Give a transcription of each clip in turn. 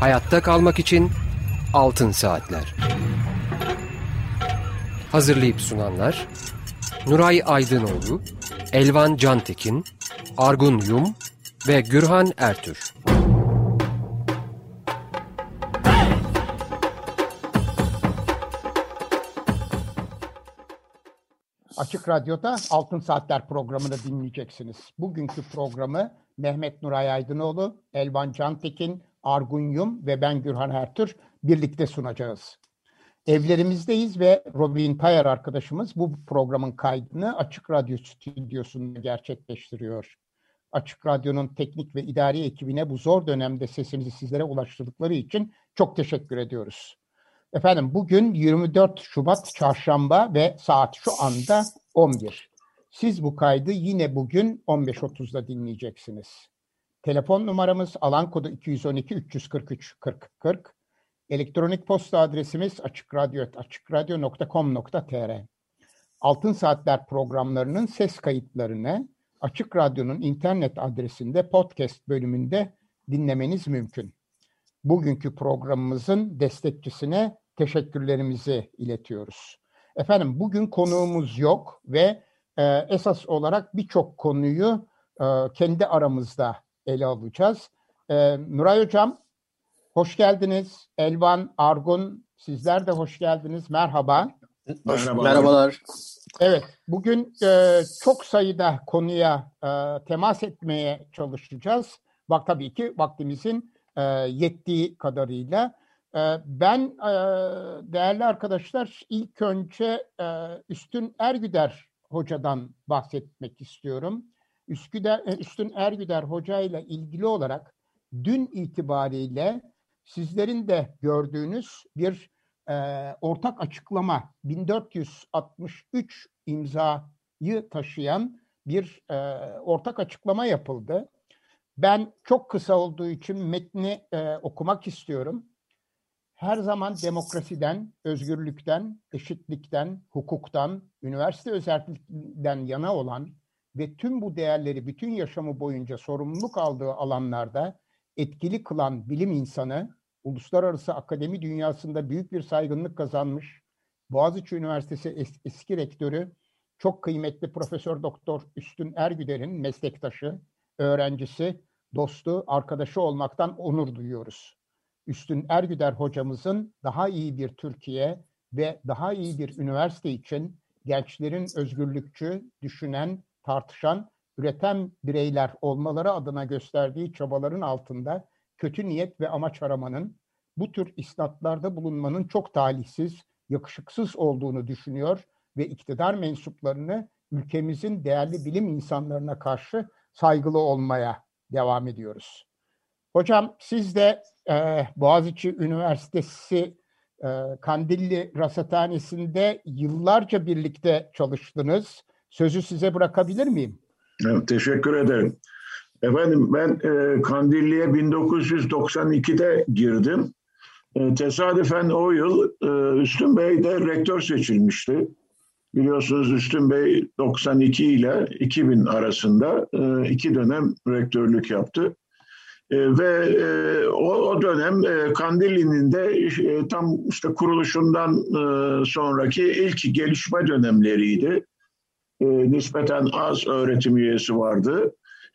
Hayatta kalmak için Altın Saatler. Hazırlayıp sunanlar Nuray Aydınoğlu, Elvan Cantekin, Argun Yum ve Gürhan Ertür. Açık Radyo'da Altın Saatler programını dinleyeceksiniz. Bugünkü programı Mehmet Nuray Aydınoğlu, Elvan Cantekin, Argun Yum ve ben Gürhan Ertür birlikte sunacağız. Evlerimizdeyiz ve Robin Tayyar arkadaşımız bu programın kaydını Açık Radyo stüdyosunda gerçekleştiriyor. Açık Radyo'nun teknik ve idari ekibine bu zor dönemde sesimizi sizlere ulaştırdıkları için çok teşekkür ediyoruz. Efendim bugün 24 Şubat Çarşamba ve saat şu anda 11. Siz bu kaydı yine bugün 15.30'da dinleyeceksiniz. Telefon numaramız alan kodu 212 343 40 40. Elektronik posta adresimiz açıkradyo.com.tr. Altın Saatler programlarının ses kayıtlarını Açık Radyo'nun internet adresinde podcast bölümünde dinlemeniz mümkün. Bugünkü programımızın destekçisine teşekkürlerimizi iletiyoruz. Efendim bugün konuğumuz yok ve esas olarak birçok konuyu kendi aramızda ele alacağız. Nuray Hocam, hoş geldiniz. Elvan, Argun, sizler de hoş geldiniz. Merhaba. Merhabalar. Evet, bugün çok sayıda konuya temas etmeye çalışacağız. Bak tabii ki vaktimizin yettiği kadarıyla. Ben değerli arkadaşlar ilk önce Üstün Ergüder Hoca'dan bahsetmek istiyorum. Üstün Ergüder Hoca ile ilgili olarak dün itibariyle sizlerin de gördüğünüz bir ortak açıklama 1463 imzayı taşıyan bir ortak açıklama yapıldı. Ben çok kısa olduğu için metni okumak istiyorum. Her zaman demokrasiden, özgürlükten, eşitlikten, hukuktan, üniversite özelliğinden yana olan ve tüm bu değerleri bütün yaşamı boyunca sorumluluk aldığı alanlarda etkili kılan bilim insanı, uluslararası akademi dünyasında büyük bir saygınlık kazanmış, Boğaziçi Üniversitesi eski rektörü, çok kıymetli Profesör Doktor Üstün Ergüder'in meslektaşı, öğrencisi, dostu, arkadaşı olmaktan onur duyuyoruz. Üstün Ergüder hocamızın daha iyi bir Türkiye ve daha iyi bir üniversite için gençlerin özgürlükçü, düşünen, tartışan, üreten bireyler olmaları adına gösterdiği çabaların altında kötü niyet ve amaç aramanın, bu tür isnatlarda bulunmanın çok talihsiz, yakışıksız olduğunu düşünüyor ve iktidar mensuplarını ülkemizin değerli bilim insanlarına karşı saygılı olmaya devam ediyoruz. Hocam siz de Boğaziçi Üniversitesi Kandilli Rasathanesi'nde yıllarca birlikte çalıştınız. Sözü size bırakabilir miyim? Evet, teşekkür ederim. Efendim ben Kandilli'ye 1992'de girdim. Tesadüfen o yıl Üstün Bey de rektör seçilmişti. Biliyorsunuz Üstün Bey 92 ile 2000 arasında 2 dönem rektörlük yaptı. Ve o dönem Kandilli'nin de tam işte kuruluşundan sonraki ilk gelişme dönemleriydi. Nispeten az öğretim üyesi vardı.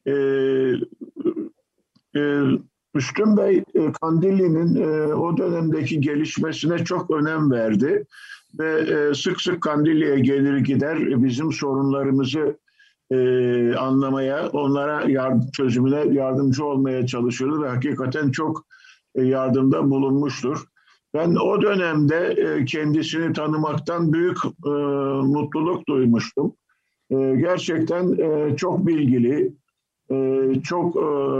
Üstün Bey Kandilli'nin o dönemdeki gelişmesine çok önem verdi ve sık sık Kandilli'ye gelir gider bizim sorunlarımızı anlamaya, onlara çözümüne yardımcı olmaya çalışıyordu ve hakikaten çok yardımda bulunmuştur. Ben o dönemde kendisini tanımaktan büyük mutluluk duymuştum. Gerçekten çok bilgili, çok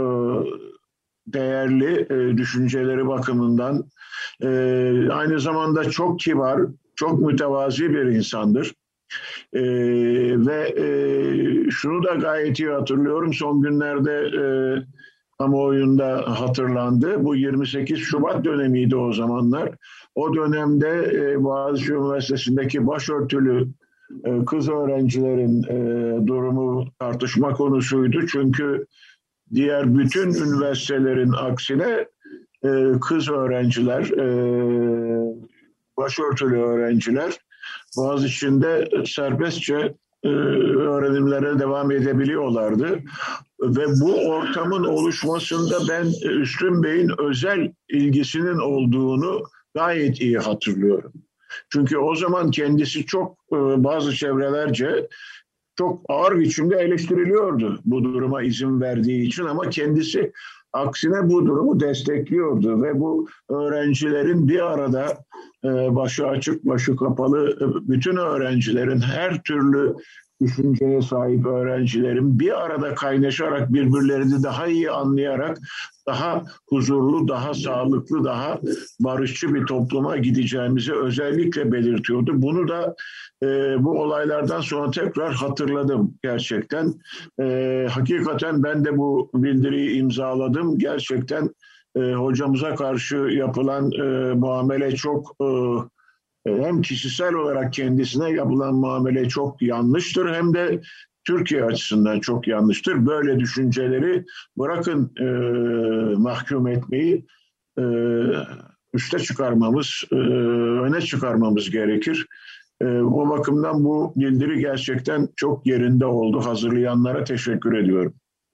değerli düşünceleri bakımından, aynı zamanda çok kibar, çok mütevazi bir insandır. Ve şunu da gayet iyi hatırlıyorum. Son günlerde kamuoyunda hatırlandı. Bu 28 Şubat dönemiydi o zamanlar. O dönemde Boğaziçi Üniversitesi'ndeki başörtülü kız öğrencilerin durumu tartışma konusuydu. Çünkü diğer bütün üniversitelerin aksine kız öğrenciler, başörtülü öğrenciler Boğaziçi'nde serbestçe öğrenimlere devam edebiliyorlardı. Ve bu ortamın oluşmasında ben Üstün Bey'in özel ilgisinin olduğunu gayet iyi hatırlıyorum. Çünkü o zaman kendisi çok bazı çevrelerce çok ağır biçimde eleştiriliyordu bu duruma izin verdiği için, ama kendisi aksine bu durumu destekliyordu ve bu öğrencilerin bir arada başı açık başı kapalı bütün öğrencilerin, her türlü düşünceye sahip öğrencilerin bir arada kaynaşarak, birbirlerini daha iyi anlayarak daha huzurlu, daha sağlıklı, daha barışçı bir topluma gideceğimizi özellikle belirtiyordu. Bunu da bu olaylardan sonra tekrar hatırladım gerçekten. Hakikaten ben de bu bildiriyi imzaladım. Gerçekten hocamıza karşı yapılan muamele çok hem kişisel olarak kendisine yapılan muamele çok yanlıştır, hem de Türkiye açısından çok yanlıştır. Böyle düşünceleri bırakın mahkum etmeyi, üste çıkarmamız, öne çıkarmamız gerekir. O bakımdan bu bildiri gerçekten çok yerinde oldu. Hazırlayanlara teşekkür ediyorum.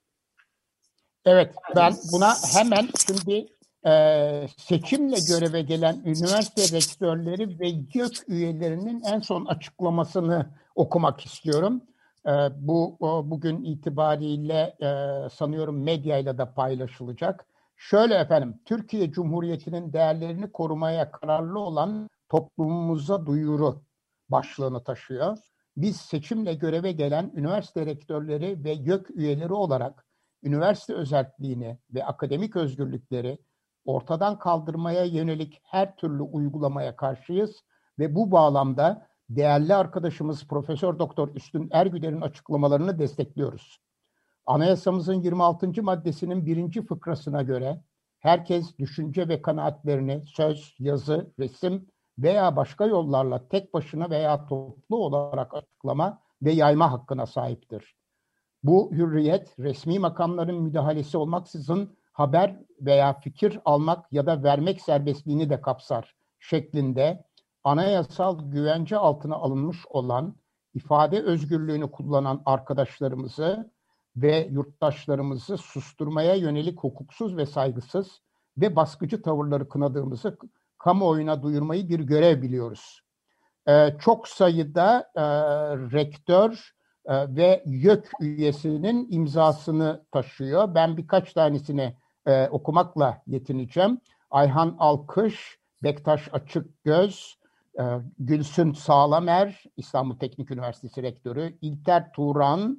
Evet, ben buna hemen şimdi seçimle göreve gelen üniversite rektörleri ve YÖK üyelerinin en son açıklamasını okumak istiyorum. Bu bugün itibariyle sanıyorum medyayla da paylaşılacak. Şöyle efendim, Türkiye Cumhuriyeti'nin değerlerini korumaya kararlı olan toplumumuza duyuru başlığını taşıyor. Biz seçimle göreve gelen üniversite rektörleri ve YÖK üyeleri olarak üniversite özelliğini ve akademik özgürlükleri ortadan kaldırmaya yönelik her türlü uygulamaya karşıyız ve bu bağlamda değerli arkadaşımız Profesör Doktor Üstün Ergüder'in açıklamalarını destekliyoruz. Anayasamızın 26. maddesinin 1. fıkrasına göre herkes düşünce ve kanaatlerini söz, yazı, resim veya başka yollarla tek başına veya toplu olarak açıklama ve yayma hakkına sahiptir. Bu hürriyet resmi makamların müdahalesi olmaksızın haber veya fikir almak ya da vermek serbestliğini de kapsar şeklinde anayasal güvence altına alınmış olan ifade özgürlüğünü kullanan arkadaşlarımızı ve yurttaşlarımızı susturmaya yönelik hukuksuz ve saygısız ve baskıcı tavırları kınadığımızı kamuoyuna duyurmayı bir görev biliyoruz. Çok sayıda rektör ve YÖK üyesinin imzasını taşıyor. Ben birkaç tanesini okumakla yetineceğim. Ayhan Alkış, Bektaş Açıkgöz, Gülsün Sağlamer, İstanbul Teknik Üniversitesi Rektörü, İlter Turan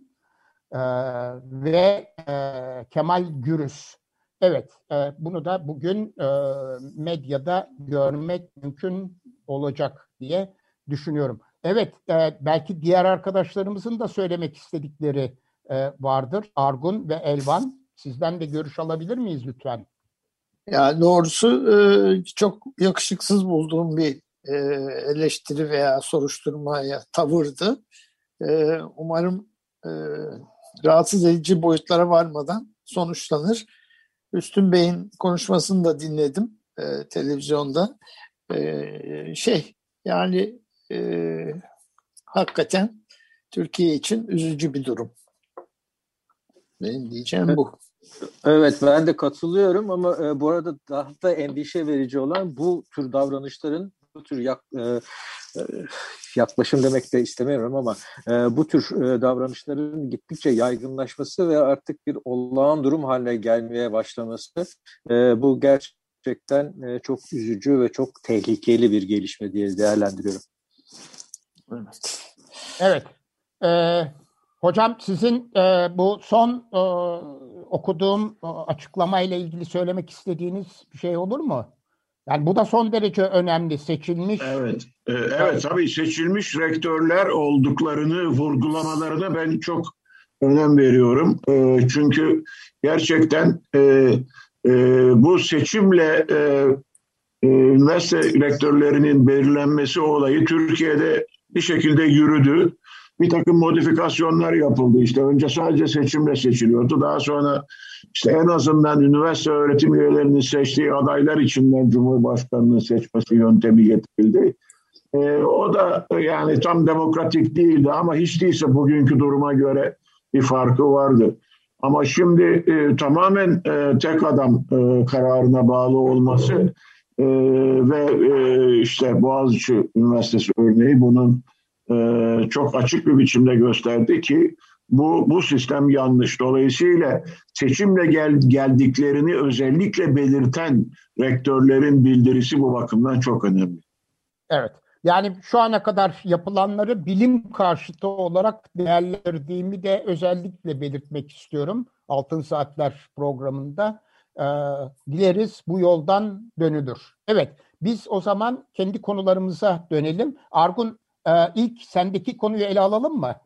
ve Kemal Gürüz. Evet, bunu da bugün medyada görmek mümkün olacak diye düşünüyorum. Evet, belki diğer arkadaşlarımızın da söylemek istedikleri vardır. Argun ve Elvan, sizden de görüş alabilir miyiz lütfen? Ya doğrusu çok yakışıksız bulduğum bir eleştiri veya soruşturmaya tavırdı. Umarım rahatsız edici boyutlara varmadan sonuçlanır. Üstün Bey'in konuşmasını da dinledim televizyonda. Yani hakikaten Türkiye için üzücü bir durum. Benim diyeceğim bu. Evet, ben de katılıyorum ama bu arada daha da endişe verici olan bu tür davranışların, bu tür yaklaşım demek de istemiyorum ama bu tür davranışların gittikçe yaygınlaşması ve artık bir olağan durum haline gelmeye başlaması, bu gerçekten çok üzücü ve çok tehlikeli bir gelişme diye değerlendiriyorum. Evet. Hocam sizin bu son okuduğum açıklamayla ilgili söylemek istediğiniz bir şey olur mu? Yani bu da son derece önemli. Seçilmiş. Evet, tabii seçilmiş rektörler olduklarını vurgulamalarına ben çok önem veriyorum. Çünkü gerçekten bu seçimle üniversite rektörlerinin belirlenmesi olayı Türkiye'de bir şekilde yürüdü. bir takım modifikasyonlar yapıldı. İşte önce sadece seçimle seçiliyordu. Daha sonra işte en azından üniversite öğretim üyelerinin seçtiği adaylar içinden Cumhurbaşkanı'nın seçmesi yöntemi getirildi. O da yani tam demokratik değildi ama hiç değilse bugünkü duruma göre bir farkı vardı. Ama şimdi tamamen tek adam kararına bağlı olması ve işte Boğaziçi Üniversitesi örneği bunun çok açık bir biçimde gösterdi ki bu sistem yanlış. Dolayısıyla seçimle geldiklerini özellikle belirten rektörlerin bildirisi bu bakımdan çok önemli. Evet. Yani şu ana kadar yapılanları bilim karşıtı olarak değerlendirdiğimi de özellikle belirtmek istiyorum. Altın Saatler programında. Dileriz bu yoldan dönülür. Evet, biz o zaman kendi konularımıza dönelim. Argun, ilk sendeki konuyu ele alalım mı?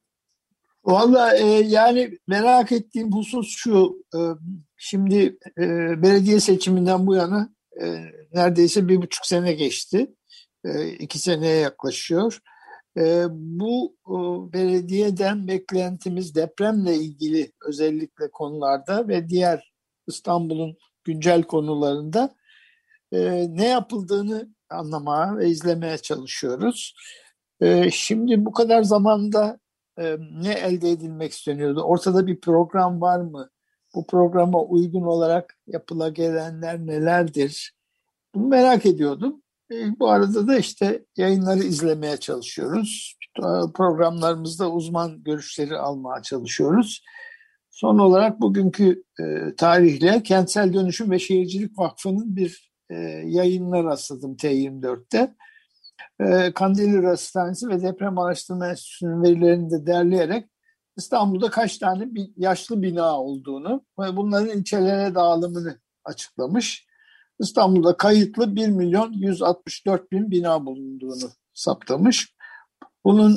Vallahi yani merak ettiğim husus şu. Şimdi belediye seçiminden bu yana neredeyse 1,5 sene geçti. 2 seneye yaklaşıyor. Bu belediyeden beklentimiz depremle ilgili özellikle konularda ve diğer İstanbul'un güncel konularında ne yapıldığını anlamaya ve izlemeye çalışıyoruz. Şimdi bu kadar zamanda ne elde edilmek isteniyordu? Ortada bir program var mı? Bu programa uygun olarak yapılagelenler nelerdir? Bunu merak ediyordum. Bu arada da işte yayınları izlemeye çalışıyoruz. Programlarımızda uzman görüşleri almaya çalışıyoruz. Son olarak bugünkü tarihle Kentsel Dönüşüm ve Şehircilik Vakfı'nın bir yayınına rastladım T24'te. Kandilli Hastanesi ve Deprem Araştırma Enstitüsü'nün verilerini de derleyerek İstanbul'da kaç tane bir yaşlı bina olduğunu ve bunların ilçelere dağılımını açıklamış. İstanbul'da kayıtlı 1.164.000 bina bulunduğunu saptamış. Bunun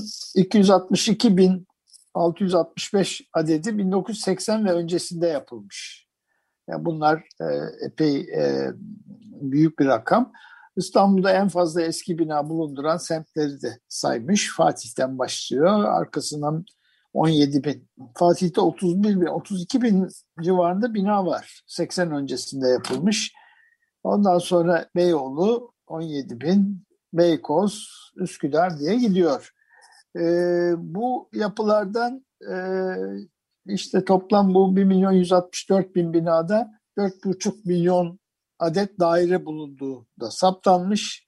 262.665 adedi 1980 ve öncesinde yapılmış. Yani bunlar epey büyük bir rakam. İstanbul'da en fazla eski bina bulunduran semtleri de saymış. Fatih'ten başlıyor. Arkasından 17.000. Fatih'te 31.000, 32.000 civarında bina var. 80 öncesinde yapılmış. Ondan sonra Beyoğlu 17.000, Beykoz, Üsküdar diye gidiyor. Bu yapılardan işte toplam bu 1.164.000 binada 4,5 milyon adet daire bulunduğu da saptanmış.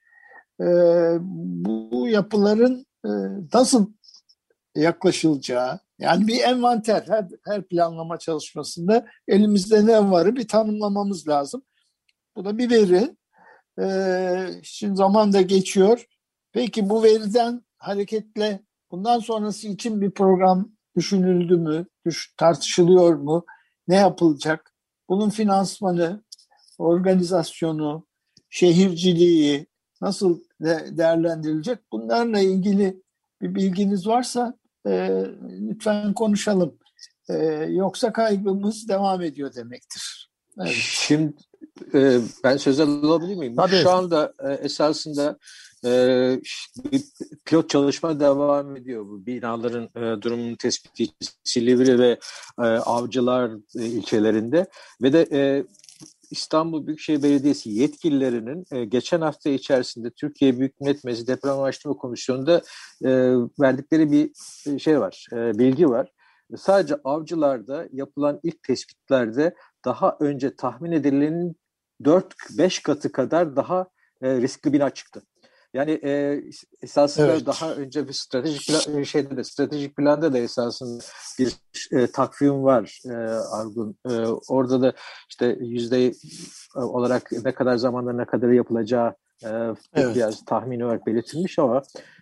Bu yapıların nasıl yaklaşılacağı, yani bir envanter, her planlama çalışmasında elimizde ne varı bir tanımlamamız lazım. Bu da bir veri. Şimdi zaman da geçiyor. Peki bu veriden hareketle bundan sonrası için bir program düşünüldü mü? Tartışılıyor mu? Ne yapılacak? Bunun finansmanı, organizasyonu, şehirciliği nasıl değerlendirilecek? Bunlarla ilgili bir bilginiz varsa lütfen konuşalım. Yoksa kaybımız devam ediyor demektir. Evet. Şimdi ben söz alabilir miyim? Tabii. Şu anda esasında bir pilot çalışma devam ediyor. Bu binaların durumunun tespiti Silivri ve Avcılar ilçelerinde ve de İstanbul Büyükşehir Belediyesi yetkililerinin geçen hafta içerisinde Türkiye Büyük Millet Meclisi Deprem Araştırma Komisyonu'nda verdikleri bir şey var, bilgi var. Sadece Avcılar'da yapılan ilk tespitlerde daha önce tahmin edilenin 4-5 katı kadar daha riskli bina çıktı. Yani esasında evet, daha önce bir stratejik planda da esasında bir takvim var Argun. Orada da işte yüzde olarak ne kadar zamanda ne kadar yapılacağı evet, biraz tahmini olarak belirtilmiş ama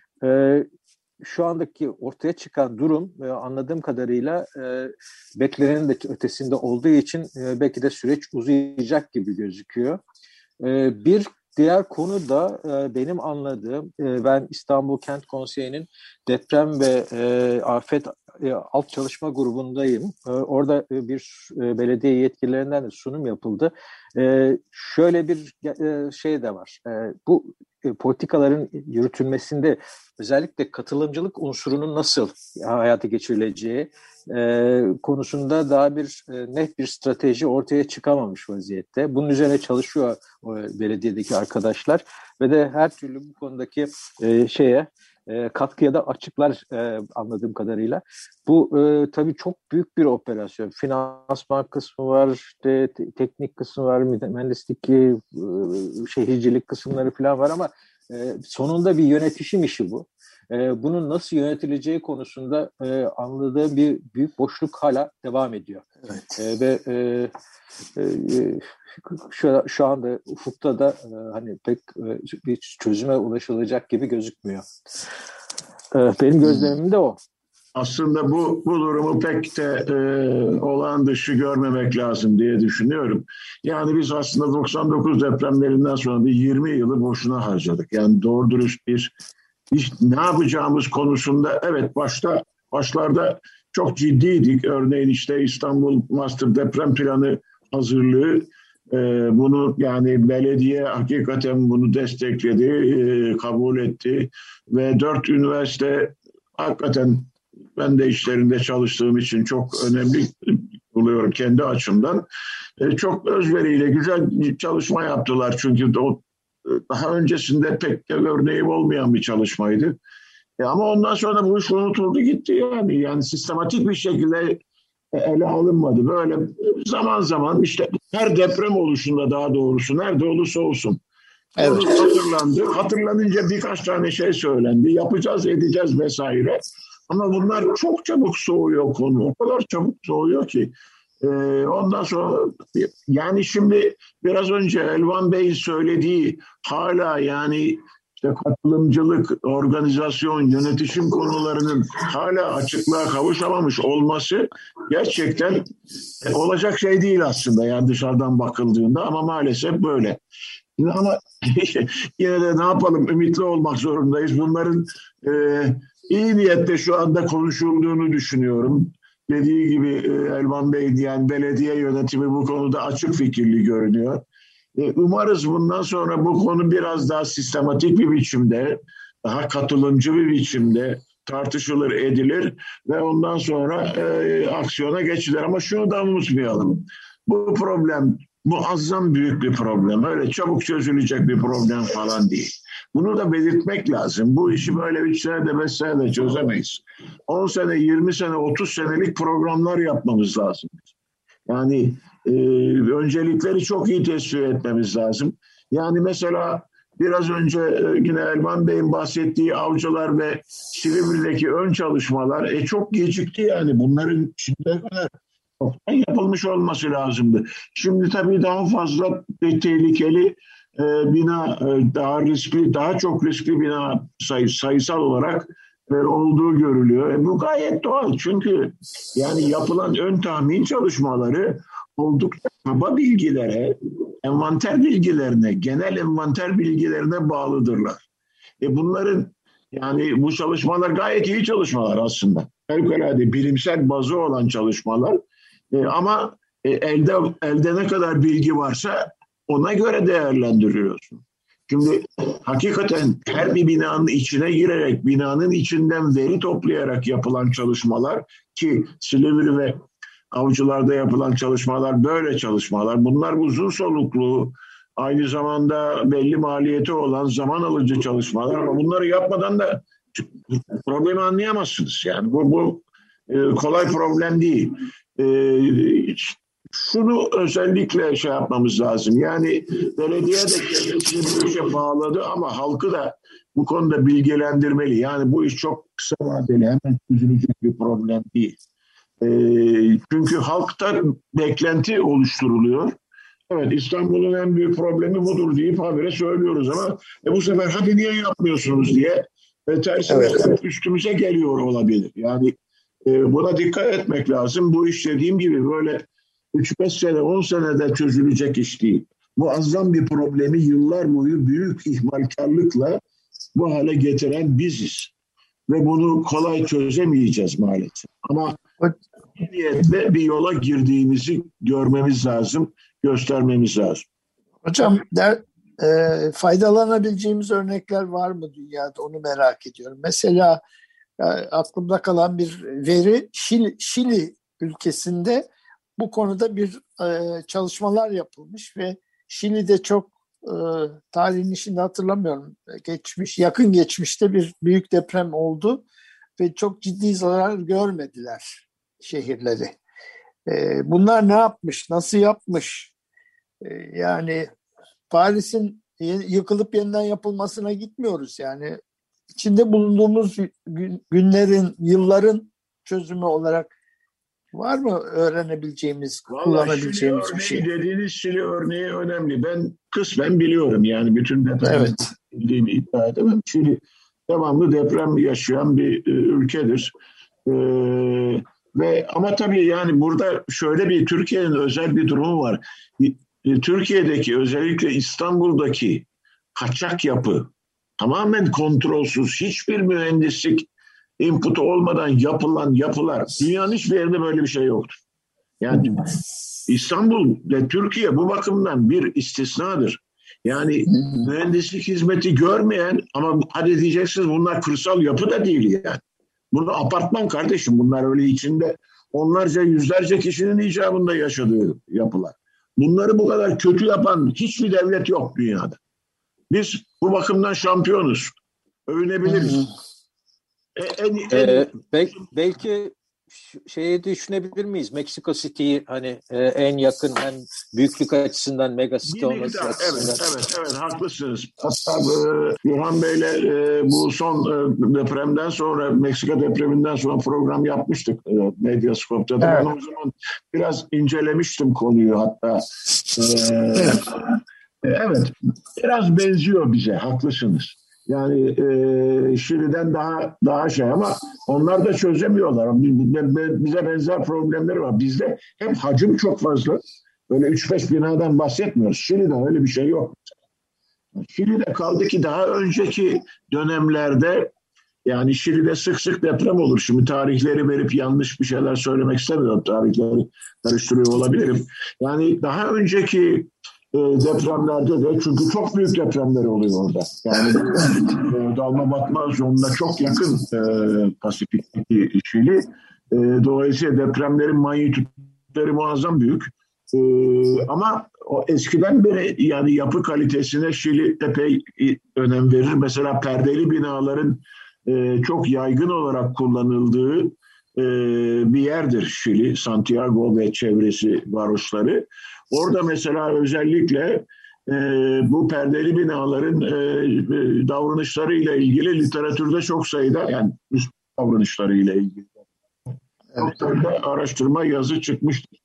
şu andaki ortaya çıkan durum anladığım kadarıyla beklenenin de ötesinde olduğu için belki de süreç uzayacak gibi gözüküyor. Bir diğer konu da benim anladığım, ben İstanbul Kent Konseyi'nin deprem ve afet alt çalışma grubundayım. Orada bir belediye yetkililerinden de sunum yapıldı. Şöyle bir şey de var. Bu politikaların yürütülmesinde özellikle katılımcılık unsurunun nasıl hayata geçirileceği konusunda daha net bir strateji ortaya çıkamamış vaziyette. Bunun üzerine çalışıyor belediyedeki arkadaşlar ve de her türlü bu konudaki katkıya da açıklar anladığım kadarıyla. Bu tabii çok büyük bir operasyon. Finansman kısmı var, işte teknik kısmı var, mühendislik, şehircilik kısımları falan var ama sonunda bir yönetişim işi bu. Bunun nasıl yönetileceği konusunda anladığım bir büyük boşluk hala devam ediyor. Evet. Ve şu anda ufukta da hani pek bir çözüme ulaşılacak gibi gözükmüyor. Benim gözlemim de o. Aslında bu durumu pek de olağan dışı görmemek lazım diye düşünüyorum. Yani biz aslında 99 depremlerinden sonra bir 20 yılı boşuna harcadık. Yani doğru dürüst ne yapacağımız konusunda evet başlarda çok ciddiydik. Örneğin işte İstanbul Master Deprem Planı hazırlığı, bunu yani belediye hakikaten bunu destekledi, kabul etti ve 4 üniversite hakikaten ben de işlerinde çalıştığım için çok önemli buluyorum kendi açımdan. Çok özveriyle güzel bir çalışma yaptılar çünkü daha öncesinde pek de örneği olmayan bir çalışmaydı. Ama ondan sonra bu iş unutuldu gitti yani. Yani sistematik bir şekilde ele alınmadı. Böyle zaman zaman işte her deprem oluşunda daha doğrusu nerede olursa olsun. Evet. Hatırlandı. Hatırlanınca birkaç tane şey söylendi. Yapacağız, edeceğiz vesaire. Ama bunlar çok çabuk soğuyor konu. O kadar çabuk soğuyor ki. Ondan sonra yani şimdi biraz önce Elvan Bey'in söylediği hala yani işte katılımcılık, organizasyon, yönetişim konularının hala açıklığa kavuşamamış olması gerçekten olacak şey değil aslında yani dışarıdan bakıldığında ama maalesef böyle. Ama yine de ne yapalım ümitli olmak zorundayız. Bunların iyi niyetle şu anda konuşulduğunu düşünüyorum. Dediği gibi Elvan Bey diyen belediye yönetimi bu konuda açık fikirli görünüyor. Umarız bundan sonra bu konu biraz daha sistematik bir biçimde, daha katılımcı bir biçimde tartışılır, edilir ve ondan sonra aksiyona geçilir. Ama şunu da unutmayalım. Bu problem muazzam büyük bir problem. Öyle çabuk çözülecek bir problem falan değil. Bunu da belirtmek lazım. Bu işi böyle 3 senede 5 senede çözemeyiz. 10 sene, 20 sene, 30 senelik programlar yapmamız lazım. Yani öncelikleri çok iyi tespit etmemiz lazım. Yani mesela biraz önce yine Elvan Bey'in bahsettiği avcılar ve Silivri'deki ön çalışmalar çok gecikti yani. Bunların şimdiye kadar yapılmış olması lazımdı. Şimdi tabii daha fazla tehlikeli bina, daha çok riskli bina sayısal olarak olduğu görülüyor. Bu gayet doğal çünkü yani yapılan ön tahmin çalışmaları oldukça kaba bilgilere, envanter bilgilerine, genel envanter bilgilerine bağlıdırlar. Bunların yani bu çalışmalar gayet iyi çalışmalar aslında. Fevkalade bilimsel bazı olan çalışmalar. Ama elde ne kadar bilgi varsa ona göre değerlendiriyorsun. Şimdi hakikaten her bir binanın içine girerek, binanın içinden veri toplayarak yapılan çalışmalar ki Silivri ve Avcılar'da yapılan çalışmalar böyle çalışmalar. Bunlar uzun soluklu, aynı zamanda belli maliyeti olan zaman alıcı çalışmalar ama bunları yapmadan da problemi anlayamazsınız. Yani bu kolay problem değil. Şunu özellikle şey yapmamız lazım. Yani belediye de kendisini bu işe bağladı ama halkı da bu konuda bilgilendirmeli. Yani bu iş çok kısa vadeli, hemen çözülecek bir problem değil. Çünkü halktan beklenti oluşturuluyor. Evet İstanbul'un en büyük problemi budur deyip habire söylüyoruz ama bu sefer hadi niye yapmıyorsunuz diye tersine üstümüze geliyor olabilir. Yani buna dikkat etmek lazım. Bu iş dediğim gibi böyle 3-5 sene 10 senede çözülecek iş değil. Muazzam bir problemi yıllar boyu büyük ihmalkarlıkla bu hale getiren biziz. Ve bunu kolay çözemeyeceğiz maalesef. Ama niyetle bir yola girdiğimizi görmemiz lazım, göstermemiz lazım. Hocam faydalanabileceğimiz örnekler var mı dünyada, onu merak ediyorum. Mesela aklımda kalan bir veri, Şili ülkesinde bu konuda bir çalışmalar yapılmış ve Şili'de çok tarihini şimdi hatırlamıyorum, yakın geçmişte bir büyük deprem oldu ve çok ciddi zarar görmediler şehirleri. Bunlar ne yapmış, nasıl yapmış? Yani Paris'in yıkılıp yeniden yapılmasına gitmiyoruz. Yani içinde bulunduğumuz günlerin, yılların çözümü olarak var mı öğrenebileceğimiz, kullanabileceğimiz bir şey? Dediğiniz Şili örneği önemli. Ben kısmen biliyorum, yani bütün detayları bildiğimi iddia edemem. Şili devamlı deprem yaşayan bir ülkedir. Ama tabii yani burada şöyle bir Türkiye'nin özel bir durumu var. Türkiye'deki, özellikle İstanbul'daki kaçak yapı, tamamen kontrolsüz, hiçbir mühendislik inputu olmadan yapılan yapılar, dünyanın hiçbir yerinde böyle bir şey yoktur. Yani İstanbul ve Türkiye bu bakımdan bir istisnadır. Yani mühendislik hizmeti görmeyen, ama hadi diyeceksiniz bunlar kırsal yapı da değil yani. Burada apartman kardeşim, bunlar öyle içinde onlarca, yüzlerce kişinin icabında yaşadığı yapılar. Bunları bu kadar kötü yapan hiçbir devlet yok dünyada. Biz bu bakımdan şampiyonuz. Övünebiliriz. Belki şeyi düşünebilir miyiz? Meksiko City'yi hani en yakın, en büyüklük açısından mega city olması açısından. Evet, haklısınız. Hatta Gürhan Bey'le bu son depremden sonra, Meksika depreminden sonra program yapmıştık Medyascope'da da. Ben o zaman biraz incelemiştim konuyu hatta. Evet, biraz benziyor bize, haklısınız. Yani Şili'den daha şey, ama onlar da çözemiyorlar. Bize benzer problemleri var. Bizde hep hacim çok fazla. Böyle 3-5 binadan bahsetmiyoruz. Şili'de öyle bir şey yok. Şili'de kaldı ki daha önceki dönemlerde, yani Şili'de sık sık deprem olur. Şimdi tarihleri verip yanlış bir şeyler söylemek istemiyorum. Tarihleri karıştırıyor olabilirim. Yani daha önceki depremlerde de, çünkü çok büyük depremler oluyor orada. Yani dalma batma zonuna çok yakın Pasifik'teki Şili. Dolayısıyla depremlerin manyetütleri muazzam büyük. Ama o eskiden beri yani yapı kalitesine Şili epey önem verir. Mesela perdeli binaların çok yaygın olarak kullanıldığı bir yerdir Şili, Santiago ve çevresi varoşları. Orada mesela özellikle bu perdeli binaların davranışlarıyla ilgili literatürde çok sayıda, yani üst davranışlarıyla ilgili araştırma yazı çıkmıştır.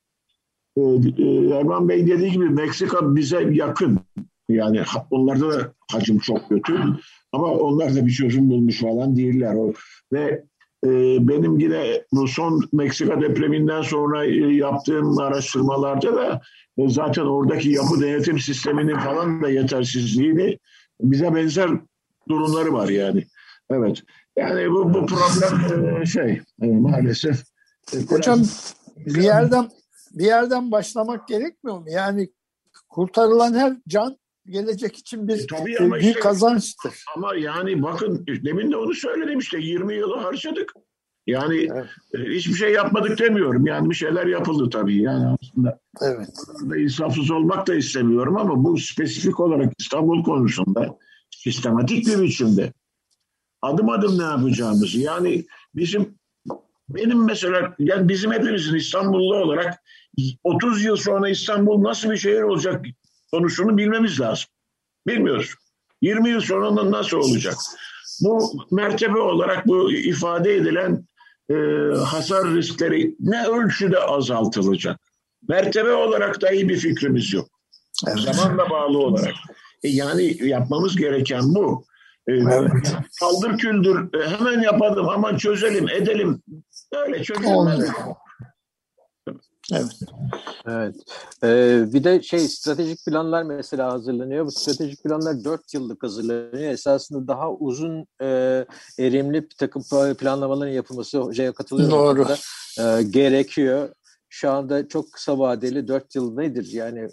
Erman Bey dediği gibi Meksika bize yakın. Yani onlarda da hacim çok kötü. Ama onlar da bir çözüm bulmuş falan değiller. Ve benim yine bu son Meksika depreminden sonra yaptığım araştırmalarda da zaten oradaki yapı denetim sisteminin falan da yetersizliğini, bize benzer durumları var yani. Evet. Yani bu problem maalesef. Hocam bir yerden başlamak gerekmiyor mu? Yani kurtarılan her can gelecek için bir büyük kazançtır. Ama yani bakın, demin de onu söyledim, işte 20 yılı harcadık. Yani hiçbir şey yapmadık demiyorum. Yani bir şeyler yapıldı tabii. Yani aslında insafsız olmak da istemiyorum, ama bu spesifik olarak İstanbul konusunda sistematik bir biçimde adım adım ne yapacağımızı, yani benim mesela, yani bizim hepimizin İstanbullu olarak 30 yıl sonra İstanbul nasıl bir şehir olacak konusunu bilmemiz lazım. Bilmiyoruz. 20 yıl sonra nasıl olacak? Bu mertebe olarak bu ifade edilen hasar riskleri ne ölçüde azaltılacak? Mertebe olarak dahi bir fikrimiz yok. Zamanla bağlı olarak. Yani yapmamız gereken bu. Kaldır küldür hemen yapalım, aman çözelim edelim, öyle çözülmez. Evet. Bir de stratejik planlar mesela hazırlanıyor. Bu stratejik planlar 4 yıllık hazırlanıyor. Esasında daha uzun erimli bir takım planlamaların yapılması, hocaya katılıyorum. Doğru. Gerekiyor. şu anda çok kısa vadeli 4 yıl nedir? Yani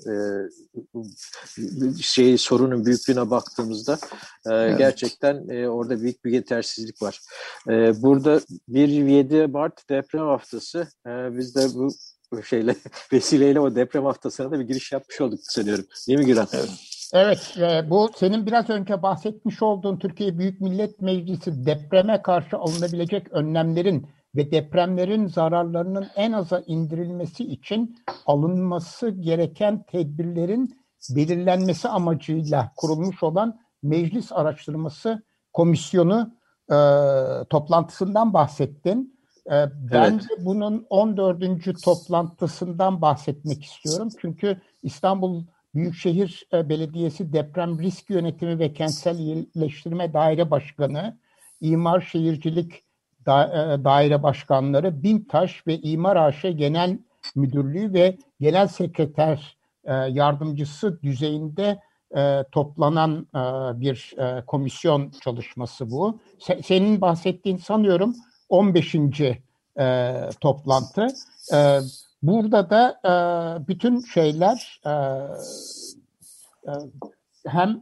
sorunun büyüklüğüne baktığımızda gerçekten orada büyük bir yetersizlik var. Burada 1-7 Mart deprem haftası. Biz de bu vesileyle o deprem haftasına da bir giriş yapmış olduk sanıyorum. Değil mi Güran? Evet, bu senin biraz önce bahsetmiş olduğun Türkiye Büyük Millet Meclisi depreme karşı alınabilecek önlemlerin ve depremlerin zararlarının en aza indirilmesi için alınması gereken tedbirlerin belirlenmesi amacıyla kurulmuş olan Meclis Araştırması Komisyonu toplantısından bahsettin. Ben Evet. de bunun 14. toplantısından bahsetmek istiyorum. Çünkü İstanbul Büyükşehir Belediyesi Deprem Risk Yönetimi ve Kentsel İyileştirme Daire Başkanı, İmar Şehircilik Daire Başkanları, BİMTAŞ ve İmar AŞ Genel Müdürlüğü ve Genel Sekreter Yardımcısı düzeyinde toplanan bir komisyon çalışması bu. Senin bahsettiğin sanıyorum 15. Toplantı. Burada da bütün şeyler hem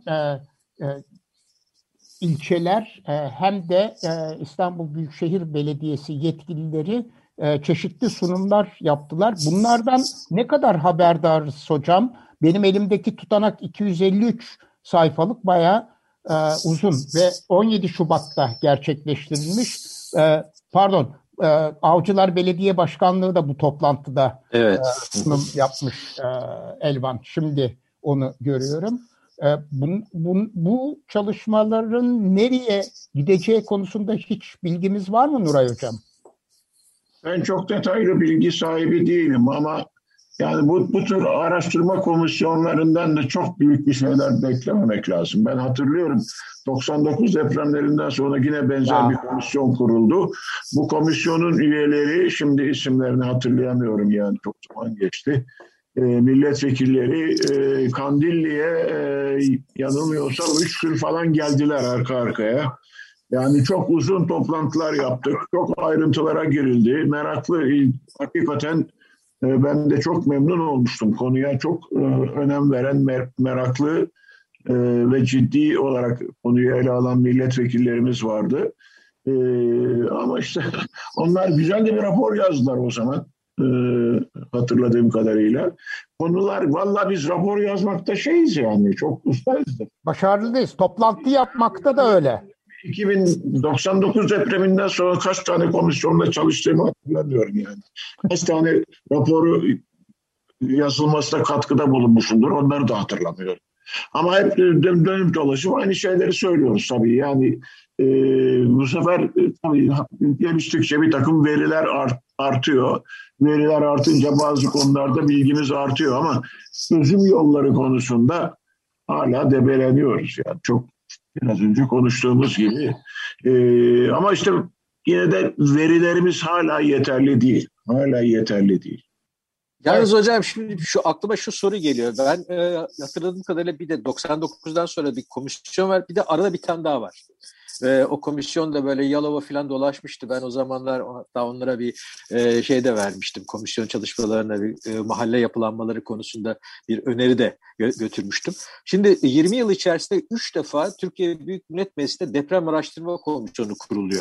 ilçeler hem de İstanbul Büyükşehir Belediyesi yetkilileri çeşitli sunumlar yaptılar. Bunlardan ne kadar haberdarız hocam? Benim elimdeki tutanak 253 sayfalık, bayağı uzun ve 17 Şubat'ta gerçekleştirilmiş. Pardon, Avcılar Belediye Başkanlığı da bu toplantıda sunum yapmış Elvan. Şimdi onu görüyorum. Bu çalışmaların nereye gideceği konusunda hiç bilgimiz var mı Nuray Hocam? Ben çok detaylı bilgi sahibi değilim ama yani bu tür araştırma komisyonlarından da çok büyük bir şeyler beklememek lazım. Ben hatırlıyorum 99 depremlerinden sonra yine benzer bir komisyon kuruldu. Bu komisyonun üyeleri, şimdi isimlerini hatırlayamıyorum yani çok zaman geçti. Milletvekilleri Kandilli'ye yanılmıyorsam 3 gün falan geldiler arka arkaya. Yani çok uzun toplantılar yaptık. Çok ayrıntılara girildi. Meraklı, hakikaten ben de çok memnun olmuştum. Konuya çok önem veren, meraklı ve ciddi olarak konuyu ele alan milletvekillerimiz vardı. Ama işte onlar güzel de bir rapor yazdılar o zaman. Hatırladığım kadarıyla. Konular, vallahi biz rapor yazmakta şeyiz yani, çok ustayız da. Başarılıyız. Toplantı yapmakta da öyle. 2099 depreminden sonra kaç tane komisyonda çalıştığımı hatırlamıyorum yani. Kaç tane raporu yazılmasına katkıda bulunmuşumdur, onları da hatırlamıyorum. Ama hep dönüp dolaşıp aynı şeyleri söylüyoruz tabii. Yani bu sefer tabii geliştikçe bir takım veriler artıyor. Veriler artınca bazı konularda bilgimiz artıyor ama çözüm yolları konusunda hala debeleniyoruz. Yani çok biraz önce konuştuğumuz gibi. Ama işte yine de verilerimiz hala yeterli değil. Hala yeterli değil. Yalnız hocam şimdi aklıma şu soru geliyor. Ben hatırladığım kadarıyla bir de 99'dan sonra bir komisyon var. Bir de arada bir tane daha var. O komisyon da böyle Yalova falan dolaşmıştı. Ben o zamanlar hatta onlara bir şey de vermiştim. Komisyon çalışmalarına bir mahalle yapılanmaları konusunda bir öneri de götürmüştüm. Şimdi 20 yıl içerisinde 3 defa Türkiye Büyük Millet Meclisi'nde Deprem Araştırma Komisyonu kuruluyor.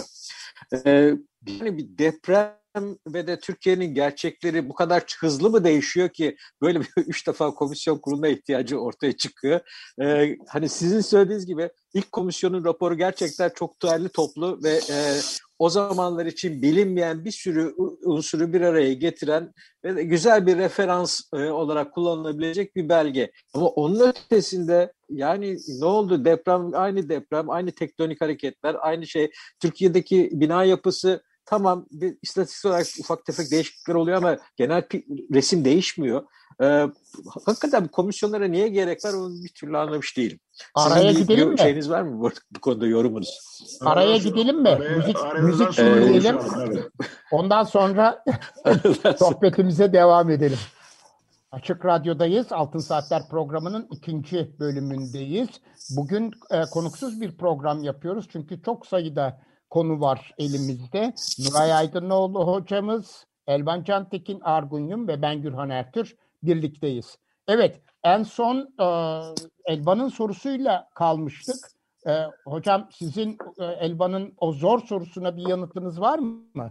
Yani bir deprem ve de Türkiye'nin gerçekleri bu kadar hızlı mı değişiyor ki böyle bir 3 defa komisyon kurulma ihtiyacı ortaya çıkıyor? Hani sizin söylediğiniz gibi ilk komisyonun raporu gerçekten çok değerli, toplu ve o zamanlar için bilinmeyen bir sürü unsuru bir araya getiren ve güzel bir referans olarak kullanılabilecek bir belge. Ama onun ötesinde yani ne oldu? Deprem, aynı tektonik hareketler, aynı şey. Türkiye'deki bina yapısı tamam bir istatistik olarak ufak tefek değişiklikler oluyor ama genel resim değişmiyor. Hakikaten komisyonlara niye gerek var onu bir türlü anlamış değilim. Araya Sizin gidelim mi? Şeyiniz var mı bu konuda yorumunuz? Araya gidelim mi? Müzik dinleyelim. Evet. Ondan sonra sohbetimize devam edelim. Açık Radyo'dayız. Altın Saatler programının 2. bölümündeyiz. Bugün konuksuz bir program yapıyoruz. Çünkü çok sayıda konu var elimizde. Nuray Aydınoğlu hocamız, Elvan Cantekin, Argun Yum ve ben Gürhan Ertür birlikteyiz. Evet, en son Elvan'ın sorusuyla kalmıştık. Hocam sizin Elvan'ın o zor sorusuna bir yanıtınız var mı?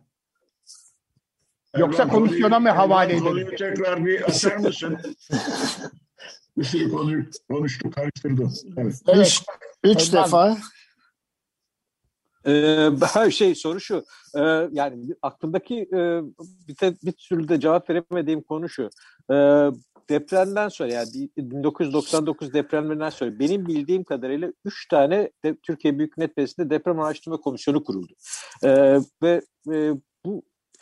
Yoksa komisyona mı havale edelim? Konuyu tekrar bir açar mısın? Bir sürü konuyu konuştuk, karıştırdım. Evet. Evet. Üç defa. Soru şu, yani aklımdaki bir türlü de cevap veremediğim konu şu. Depremden sonra, yani 1999 depremlerinden sonra benim bildiğim kadarıyla 3 tane Türkiye Büyük Millet Meclisi'nde deprem araştırma komisyonu kuruldu. Ve bu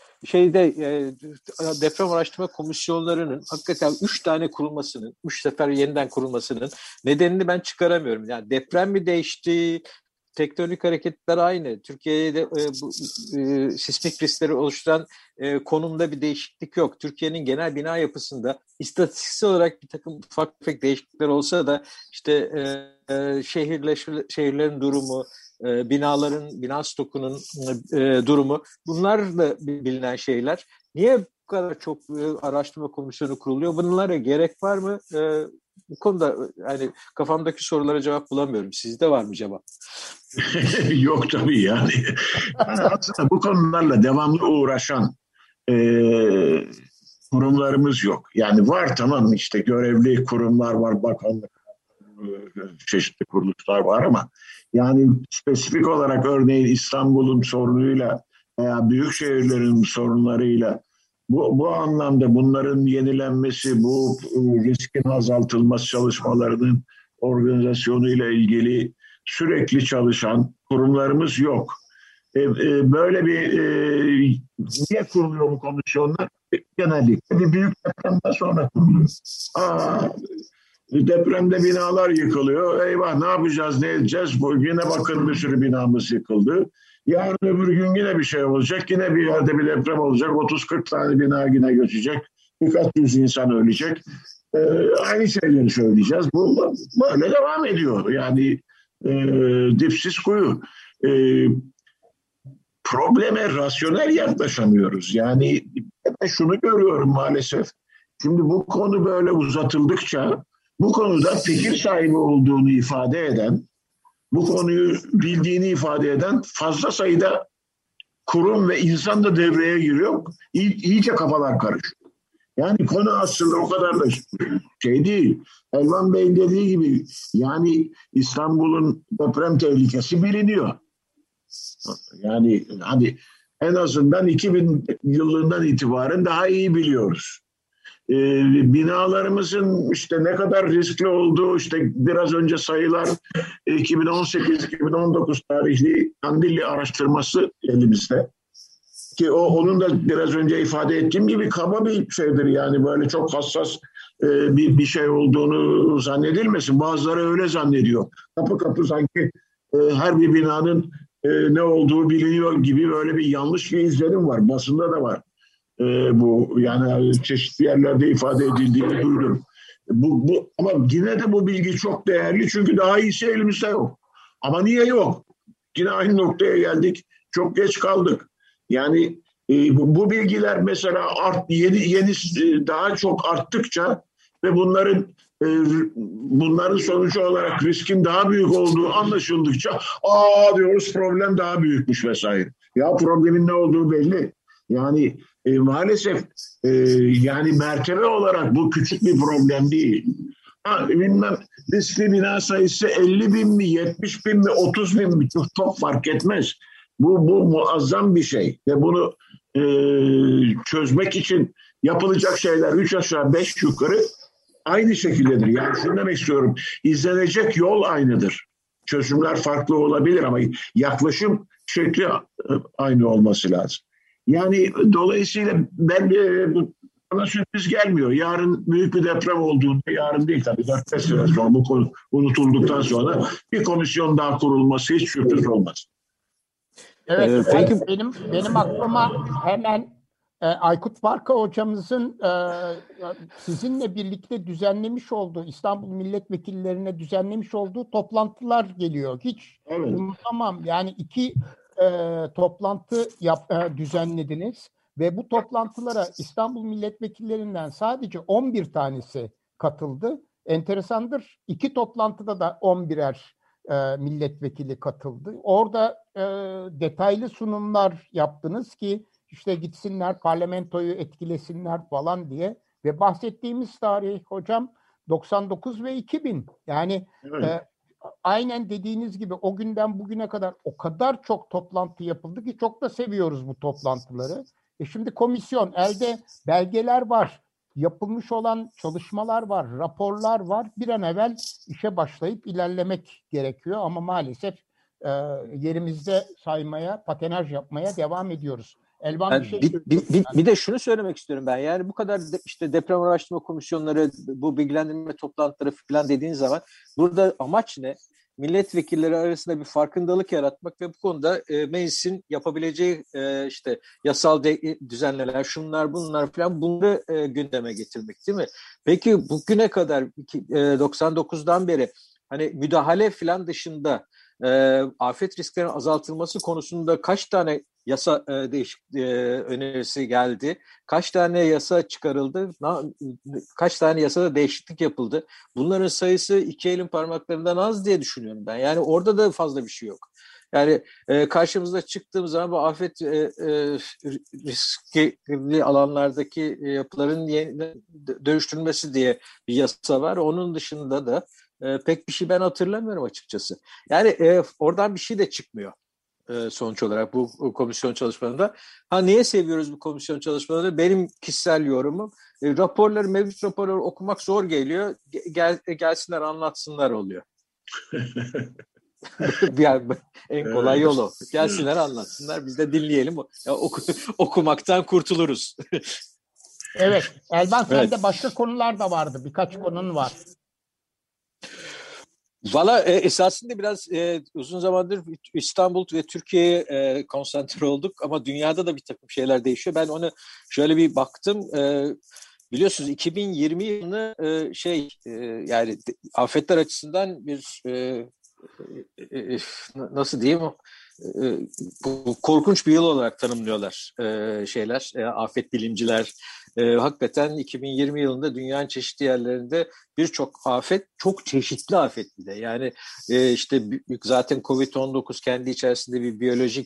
deprem araştırma komisyonlarının hakikaten 3 tane kurulmasının, 3 sefer yeniden kurulmasının nedenini ben çıkaramıyorum. Yani deprem mi değişti? Tektonik hareketler aynı. Türkiye'de bu sismik riskleri oluşturan konumda bir değişiklik yok. Türkiye'nin genel bina yapısında istatistiksel olarak bir takım ufak tefek değişiklikler olsa da işte şehirlerin durumu, bina stokunun durumu, bunlar da bilinen şeyler. Niye bu kadar çok araştırma komisyonu kuruluyor? Bunlara gerek var mı? Bu konuda hani kafamdaki sorulara cevap bulamıyorum. Sizde var mı cevap? Yok tabii yani. Aslında bu konularla devamlı uğraşan kurumlarımız yok. Yani var, tamam, işte görevli kurumlar var, bakanlık, çeşitli kuruluşlar var ama yani spesifik olarak örneğin İstanbul'un sorunuyla veya büyük şehirlerin sorunlarıyla bu anlamda bunların yenilenmesi, bu riskin azaltılması çalışmalarının organizasyonu ile ilgili sürekli çalışan kurumlarımız yok. Böyle niye kuruluyor bu komisyonlar? Genellikle bir büyük depremden sonra kuruluyor. Depremde binalar yıkılıyor. Eyvah, ne yapacağız, ne edeceğiz? Yine bakın bir sürü binamız yıkıldı. Yarın öbür gün yine bir şey olacak. Yine bir yerde bir deprem olacak. 30-40 tane bina yine göçecek. Birkaç yüz insan ölecek. Aynı şeyleri söyleyeceğiz. Bu böyle devam ediyor. Yani dipsiz kuyu. Probleme rasyonel yaklaşamıyoruz. Yani ben şunu görüyorum maalesef. Şimdi bu konu böyle uzatıldıkça bu konuda fikir sahibi olduğunu ifade eden, bu konuyu bildiğini ifade eden fazla sayıda kurum ve insan da devreye giriyor. İyice kafalar karışıyor. Yani konu aslında o kadar da şey değil. Elvan Bey'in dediği gibi yani İstanbul'un deprem tehlikesi biliniyor. Yani hani en azından 2000 yılından itibaren daha iyi biliyoruz. Binalarımızın işte ne kadar riskli olduğu, işte biraz önce sayılar 2018-2019 tarihli Kandilli araştırması elimizde. Ki onun da biraz önce ifade ettiğim gibi kaba bir şeydir, yani böyle çok hassas bir şey olduğunu zannedilmesin. Bazıları öyle zannediyor. Kapı kapı sanki her bir binanın ne olduğu biliniyor gibi böyle bir yanlış bir izlenim var. Basında da var. Bu yani çeşitli yerlerde ifade edildiğini duydum. Ama yine de bu bilgi çok değerli çünkü daha iyisi elimizde yok. Ama niye yok? Yine aynı noktaya geldik. Çok geç kaldık. Yani bu bilgiler mesela yeni daha çok arttıkça ve bunların sonucu olarak riskin daha büyük olduğu anlaşıldıkça diyoruz problem daha büyükmüş vesaire. Ya problemin ne olduğu belli. Yani maalesef yani mertebe olarak bu küçük bir problem değil. Bilmem riskli bina sayısı 50 bin mi, 70 bin mi, 30 bin mi çok fark etmez. Bu muazzam bir şey ve bunu çözmek için yapılacak şeyler 3 aşağı 5 yukarı aynı şekildedir. Yani şunu demek istiyorum, izlenecek yol aynıdır. Çözümler farklı olabilir ama yaklaşım şekli aynı olması lazım. Yani dolayısıyla bana sürpriz gelmiyor. Yarın büyük bir deprem olduğunda, yarın değil tabii 4-5 sene sonra bu konu unutulduktan sonra bir komisyon daha kurulması hiç sürpriz olmaz. Evet, benim aklıma hemen Aykut Barka hocamızın sizinle birlikte düzenlemiş olduğu, İstanbul milletvekillerine düzenlemiş olduğu toplantılar geliyor. Hiç unutamam. Yani 2 toplantı düzenlediniz ve bu toplantılara İstanbul milletvekillerinden sadece 11 tanesi katıldı. Enteresandır. 2 toplantıda da 11'er milletvekili katıldı. Orada detaylı sunumlar yaptınız ki işte gitsinler parlamentoyu etkilesinler falan diye ve bahsettiğimiz tarih hocam 99 ve 2000 yani Evet. aynen dediğiniz gibi o günden bugüne kadar o kadar çok toplantı yapıldı ki çok da seviyoruz bu toplantıları. Şimdi komisyon elde belgeler var, yapılmış olan çalışmalar var, raporlar var. Bir an evvel işe başlayıp ilerlemek gerekiyor ama maalesef yerimizde saymaya, patenaj yapmaya devam ediyoruz. Elvan bir şey bir de şunu söylemek istiyorum ben. Yani bu kadar işte deprem araştırma komisyonları, bu bilgilendirme toplantıları falan dediğin zaman burada amaç ne? Milletvekilleri arasında bir farkındalık yaratmak ve bu konuda meclisin yapabileceği işte yasal düzenlemeler, şunlar bunlar falan bunları gündeme getirmek değil mi? Peki bugüne kadar 99'dan beri hani müdahale falan dışında afet risklerinin azaltılması konusunda kaç tane yasa önerisi geldi? Kaç tane yasa çıkarıldı? Kaç tane yasada değişiklik yapıldı? Bunların sayısı iki elin parmaklarından az diye düşünüyorum ben. Yani orada da fazla bir şey yok. Yani karşımıza çıktığımız zaman bu afet riskli alanlardaki yapıların dönüştürülmesi diye bir yasa var. Onun dışında da pek bir şey ben hatırlamıyorum açıkçası. Yani oradan bir şey de çıkmıyor sonuç olarak bu komisyon çalışmalarında. Niye seviyoruz bu komisyon çalışmalarını? Benim kişisel yorumum mevcut raporları okumak zor geliyor. Gelsinler anlatsınlar oluyor. Yani en kolay yolu. Gelsinler anlatsınlar biz de dinleyelim. Okumaktan kurtuluruz. Evet. Elvan Evet. sende başka konular da vardı. Birkaç konun var. Valla esasında biraz uzun zamandır İstanbul ve Türkiye'ye konsantre olduk ama dünyada da bir takım şeyler değişiyor. Ben ona şöyle bir baktım. Biliyorsunuz 2020 yılını yani afetler açısından bir nasıl diyeyim korkunç bir yıl olarak tanımlıyorlar afet bilimciler. Hakikaten 2020 yılında dünyanın çeşitli yerlerinde birçok afet, çok çeşitli afet bir de. Yani işte zaten Covid-19 kendi içerisinde bir biyolojik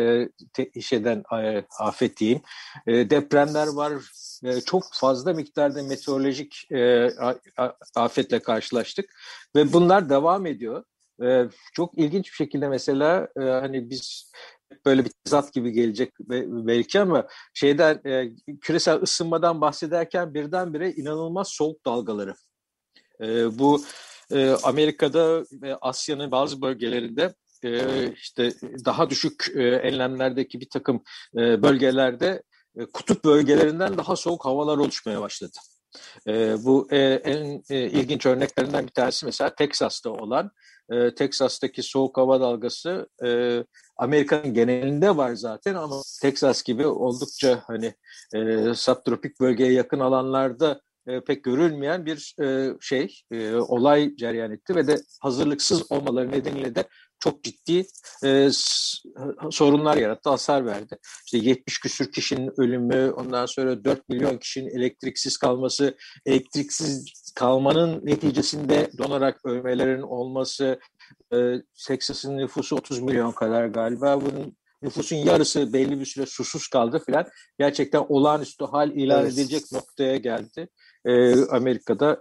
afet diyeyim. Depremler var. Çok fazla miktarda meteorolojik afetle karşılaştık ve bunlar devam ediyor. Çok ilginç bir şekilde mesela hani biz böyle bir tezat gibi gelecek belki ama küresel ısınmadan bahsederken birdenbire inanılmaz soğuk dalgaları. Bu Amerika'da ve Asya'nın bazı bölgelerinde işte daha düşük enlemlerdeki bir takım bölgelerde kutup bölgelerinden daha soğuk havalar oluşmaya başladı. Bu en ilginç örneklerinden bir tanesi mesela Teksas'ta olan Teksas'taki soğuk hava dalgası Amerika'nın genelinde var zaten ama Teksas gibi oldukça hani subtropik bölgeye yakın alanlarda pek görülmeyen bir olay cereyan etti ve de hazırlıksız olmaları nedeniyle de çok ciddi sorunlar yarattı, hasar verdi. İşte 70 küsür kişinin ölümü, ondan sonra 4 milyon kişinin elektriksiz kalması, elektriksiz kalmanın neticesinde donarak ölmelerin olması, Texas'ın nüfusu 30 milyon kadar galiba. Bunun nüfusun yarısı belli bir süre susuz kaldı filan. Gerçekten olağanüstü hal ilan edilecek noktaya geldi. Amerika'da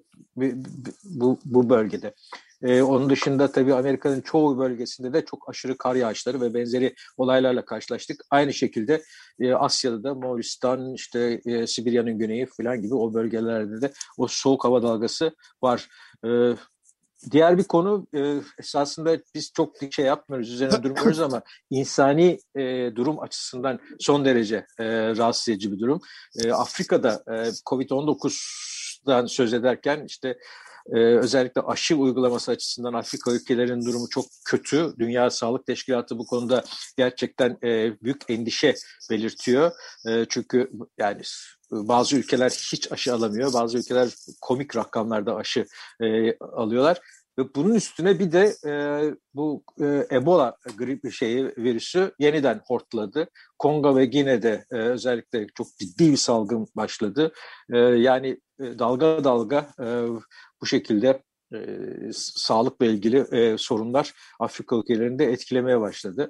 bu bölgede. Onun dışında tabii Amerika'nın çoğu bölgesinde de çok aşırı kar yağışları ve benzeri olaylarla karşılaştık. Aynı şekilde Asya'da da Moğolistan, işte Sibirya'nın güneyi falan gibi o bölgelerde de o soğuk hava dalgası var. Diğer bir konu esasında biz çok yapmıyoruz, üzerine durmuyoruz ama insani durum açısından son derece rahatsız edici bir durum. Afrika'da Covid-19'dan söz ederken işte özellikle aşı uygulaması açısından Afrika ülkelerinin durumu çok kötü. Dünya Sağlık Teşkilatı bu konuda gerçekten büyük endişe belirtiyor. Çünkü yani bazı ülkeler hiç aşı alamıyor. Bazı ülkeler komik rakamlarda aşı alıyorlar. Ve bunun üstüne bir de bu Ebola virüsü yeniden hortladı. Kongo ve Gine'de özellikle çok ciddi bir salgın başladı. Yani dalga dalga bu şekilde sağlıkla ilgili sorunlar Afrika ülkelerinde etkilemeye başladı.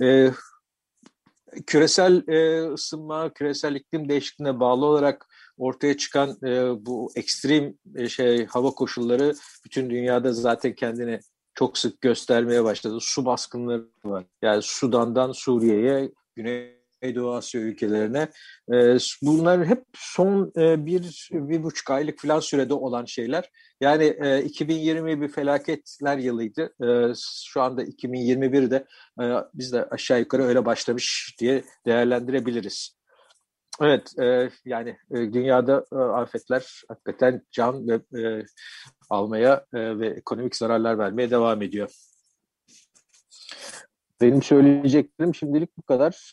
Küresel ısınma, küresel iklim değişikliğine bağlı olarak ortaya çıkan bu ekstrem hava koşulları bütün dünyada zaten kendini çok sık göstermeye başladı. Su baskınları var. Yani Sudan'dan Suriye'ye, Güneydoğu Asya ülkelerine. Bunlar hep son bir buçuk aylık falan sürede olan şeyler. Yani 2020 bir felaketler yılıydı. Şu anda 2021'de biz de aşağı yukarı öyle başlamış diye değerlendirebiliriz. Evet, yani dünyada afetler hakikaten can ve almaya ve ekonomik zararlar vermeye devam ediyor. Benim söyleyeceklerim şimdilik bu kadar.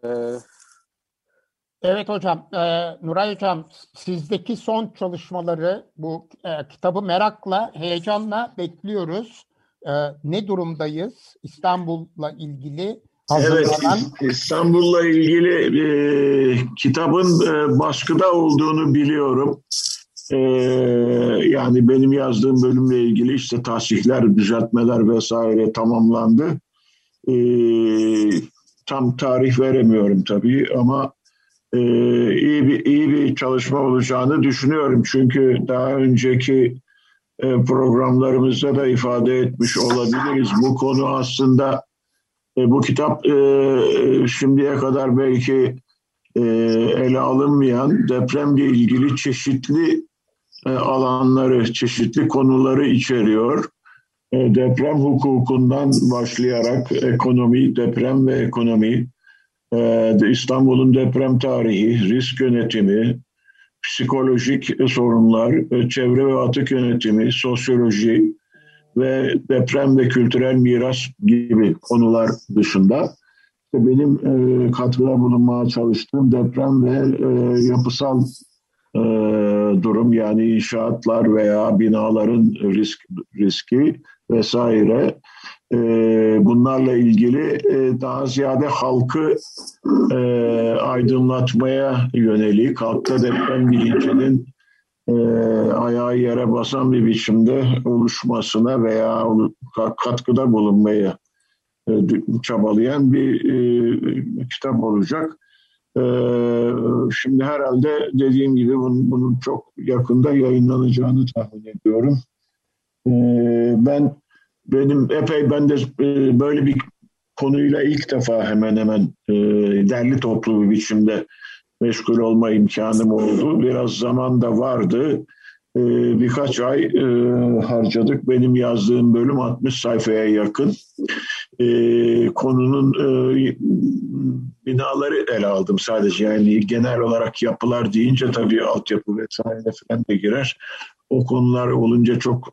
Evet hocam, Nuray hocam sizdeki son çalışmaları bu kitabı merakla, heyecanla bekliyoruz. Ne durumdayız İstanbul'la ilgili hazırlanan? Evet, İstanbul'la ilgili kitabın baskıda olduğunu biliyorum. Yani benim yazdığım bölümle ilgili işte tasihler, düzeltmeler vesaire tamamlandı. Tam tarih veremiyorum tabii ama iyi bir çalışma olacağını düşünüyorum. Çünkü daha önceki programlarımızda da ifade etmiş olabiliriz. Bu konu aslında bu kitap şimdiye kadar belki ele alınmayan depremle ilgili çeşitli alanları, çeşitli konuları içeriyor. Deprem hukukundan başlayarak ekonomi, deprem ve ekonomi, İstanbul'un deprem tarihi, risk yönetimi, psikolojik sorunlar, çevre ve atık yönetimi, sosyoloji ve deprem ve kültürel miras gibi konular dışında benim katkıda bulunmaya çalıştığım deprem ve yapısal durum, yani inşaatlar veya binaların riski vesaire, bunlarla ilgili daha ziyade halkı aydınlatmaya yönelik, halkta deprem bilincinin ayağı yere basan bir biçimde oluşmasına veya katkıda bulunmaya çabalayan bir kitap olacak. Şimdi herhalde dediğim gibi bunun çok yakında yayınlanacağını tahmin ediyorum. Ben de böyle bir konuyla ilk defa hemen hemen derli toplu bir biçimde meşgul olma imkanım oldu. Biraz zaman da vardı. Birkaç ay harcadık. Benim yazdığım bölüm 60 sayfaya yakın. Konunun binaları ele aldım sadece. Yani genel olarak yapılar deyince tabii altyapı vesaire falan da girer. O konular olunca çok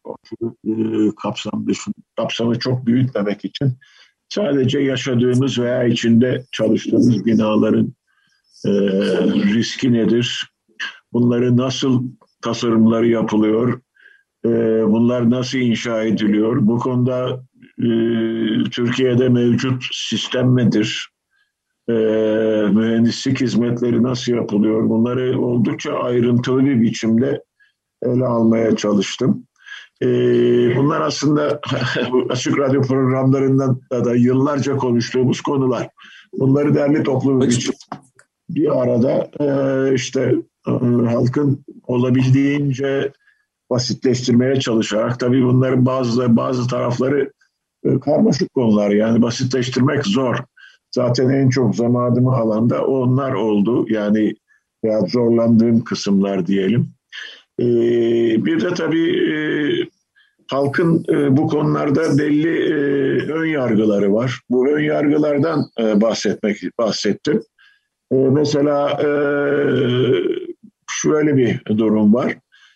kapsamı çok büyütmemek için sadece yaşadığımız veya içinde çalıştığımız binaların riski nedir? Bunları nasıl tasarımları yapılıyor? Bunlar nasıl inşa ediliyor? Bu konuda Türkiye'de mevcut sistem nedir? Mühendislik hizmetleri nasıl yapılıyor? Bunları oldukça ayrıntılı bir biçimde ele almaya çalıştım. Bunlar aslında açık radyo programlarından da yıllarca konuştuğumuz konular. Bunları derli toplu bir arada işte halkın olabildiğince basitleştirmeye çalışarak, tabii bunların bazı tarafları karmaşık konular, yani basitleştirmek zor. Zaten en çok zamanımı alan da onlar oldu. Yani ya zorlandığım kısımlar diyelim. Bir de tabii halkın bu konularda belli ön yargıları var. Bu ön yargılardan bahsettim. Mesela şöyle bir durum var.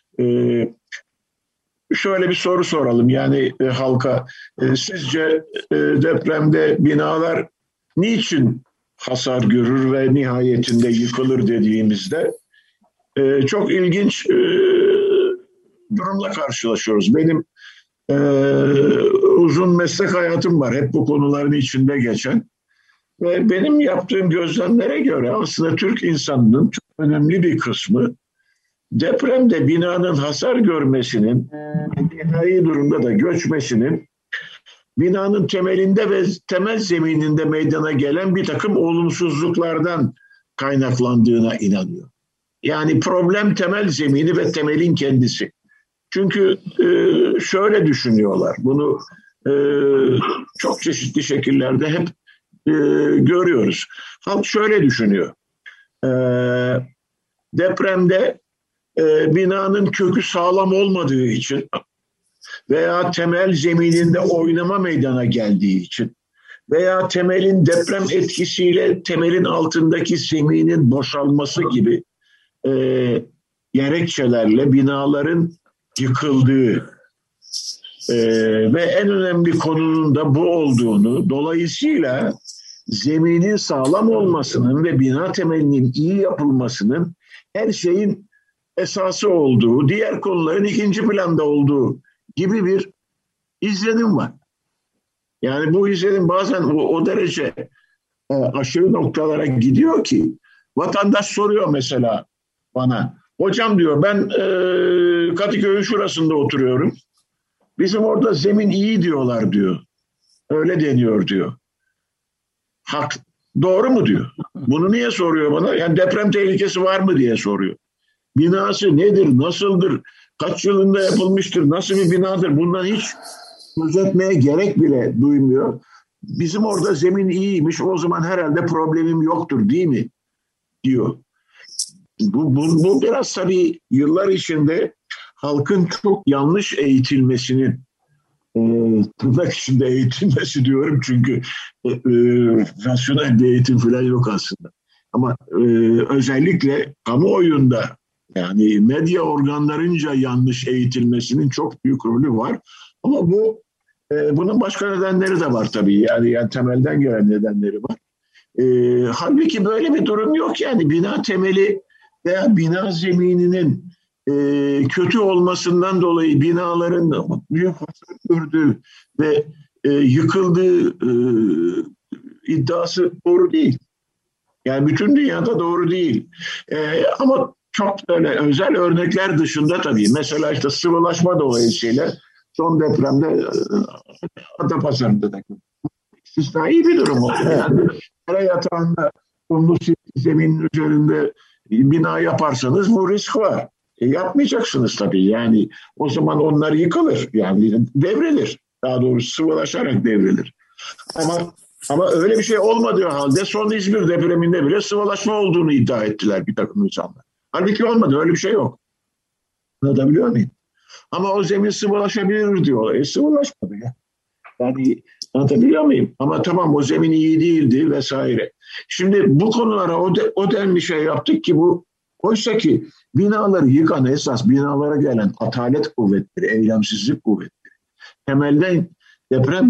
Şöyle bir soru soralım yani halka. Sizce depremde binalar niçin hasar görür ve nihayetinde yıkılır dediğimizde çok ilginç durumla karşılaşıyoruz. Benim Uzun meslek hayatım var. Hep bu konuların içinde geçen. Ve benim yaptığım gözlemlere göre aslında Türk insanının çok önemli bir kısmı depremde binanın hasar görmesinin, nihai durumda da göçmesinin binanın temelinde ve temel zemininde meydana gelen bir takım olumsuzluklardan kaynaklandığına inanıyor. Yani problem temel zemini ve temelin kendisi. Çünkü şöyle düşünüyorlar, bunu çok çeşitli şekillerde hep görüyoruz. Halk şöyle düşünüyor, depremde binanın kökü sağlam olmadığı için veya temel zemininde oynama meydana geldiği için veya temelin deprem etkisiyle temelin altındaki zeminin boşalması gibi gerekçelerle binaların yıkıldığı ve en önemli konunun da bu olduğunu, dolayısıyla zeminin sağlam olmasının ve bina temelinin iyi yapılmasının her şeyin esası olduğu, diğer konuların ikinci planda olduğu gibi bir izlenim var. Yani bu izlenim bazen o derece aşırı noktalara gidiyor ki vatandaş soruyor mesela bana, hocam diyor ben Kadıköy'ün şurasında oturuyorum. Bizim orada zemin iyi diyorlar diyor. Öyle deniyor diyor. Hak, doğru mu diyor. Bunu niye soruyor bana? Yani deprem tehlikesi var mı diye soruyor. Binası nedir, nasıldır, kaç yılında yapılmıştır, nasıl bir binadır, bundan hiç söz etmeye gerek bile duymuyor. Bizim orada zemin iyiymiş, o zaman herhalde problemim yoktur değil mi diyor. Bu biraz tabii yıllar içinde halkın çok yanlış eğitilmesinin, tırnak içinde eğitilmesi diyorum çünkü rasyonel bir eğitim falan yok aslında. Ama özellikle kamuoyunda, yani medya organlarınca yanlış eğitilmesinin çok büyük rolü var. Ama bunun başka nedenleri de var tabii. Yani temelden gelen nedenleri var. Halbuki böyle bir durum yok yani. Bina temeli veya bina zemininin kötü olmasından dolayı binaların büyük hasar gördüğü ve yıkıldığı iddiası doğru değil. Yani bütün dünyada doğru değil. Ama çok böyle özel örnekler dışında tabii. Mesela işte sıvılaşma dolayısıyla son depremde Adapazarı'nda da istisnai bir durum oldu. Yani yere yatağında kumlu zeminin üzerinde bina yaparsanız bu risk var. Yapmayacaksınız tabii. Yani o zaman onlar yıkılır. Yani devrilir. Daha doğrusu sıvılaşarak devrilir. Ama öyle bir şey olmadığı halde son İzmir depreminde bile sıvılaşma olduğunu iddia ettiler bir takım insanlar. Halbuki olmadı. Öyle bir şey yok. Anlatabiliyor muyum? Ama o zemin sıvılaşabilir diyorlar. Sıvılaşmadı ya. Yani anlatabiliyor muyum? Ama tamam o zemin iyi değildi vesaire. Şimdi bu konulara o denli şey yaptık ki oysa ki binaları yıkan esas binalara gelen atalet kuvvetleri, eylemsizlik kuvvetleri. Temelden deprem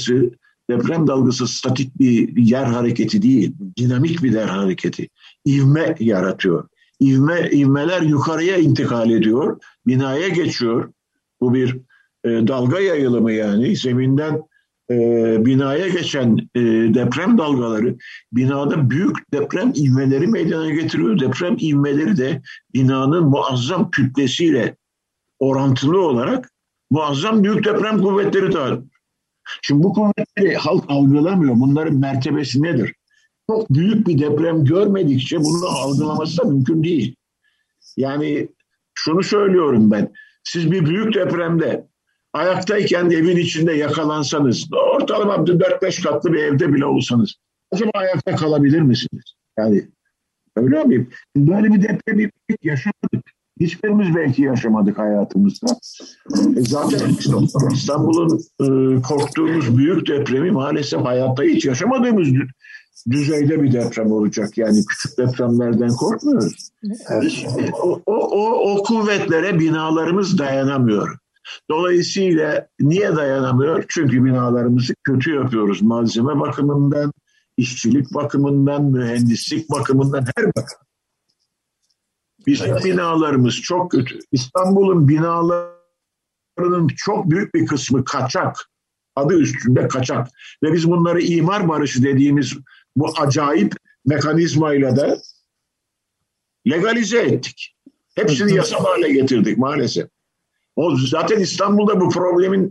dalgası statik bir yer hareketi değil, dinamik bir yer hareketi. İvme yaratıyor. İvmeler yukarıya intikal ediyor, binaya geçiyor. Bu bir dalga yayılımı yani. Zeminden binaya geçen deprem dalgaları binada büyük deprem ivmeleri meydana getiriyor. Deprem ivmeleri de binanın muazzam kütlesiyle orantılı olarak muazzam büyük deprem kuvvetleri de. Şimdi bu kuvvetleri halk algılamıyor. Bunların mertebesi nedir? Çok büyük bir deprem görmedikçe bunu algılaması da mümkün değil. Yani şunu söylüyorum ben. Siz bir büyük depremde ayaktayken evin içinde yakalansanız, ortalama 4-5 katlı bir evde bile olsanız, acaba ayakta kalabilir misiniz? Yani öyle miyim? Böyle bir depremi yaşamadık. Hiçbirimiz belki yaşamadık hayatımızda. Zaten İstanbul'un korktuğumuz büyük depremi maalesef hayatta hiç yaşamadığımız düzeyde bir deprem olacak. Yani küçük depremlerden korkmuyoruz. Evet. O kuvvetlere binalarımız dayanamıyor. Dolayısıyla niye dayanamıyor? Çünkü binalarımızı kötü yapıyoruz. Malzeme bakımından, işçilik bakımından, mühendislik bakımından, her bakımdan. Bizim binalarımız çok kötü. İstanbul'un binaları kaynaklarının çok büyük bir kısmı kaçak. Adı üstünde kaçak. Ve biz bunları imar barışı dediğimiz bu acayip mekanizmayla da legalize ettik. Hepsini yasal hale getirdik maalesef. Zaten İstanbul'da bu problemin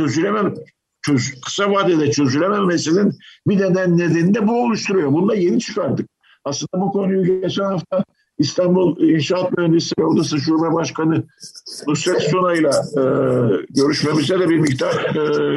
kısa vadede çözülememesinin bir nedeni de bu oluşturuyor. Bunu da yeni çıkardık. Aslında bu konuyu geçen hafta İstanbul İnşaat Mühendisleri Odası Şube Başkanı Nusret Sunay'la görüşmemizde de bir miktar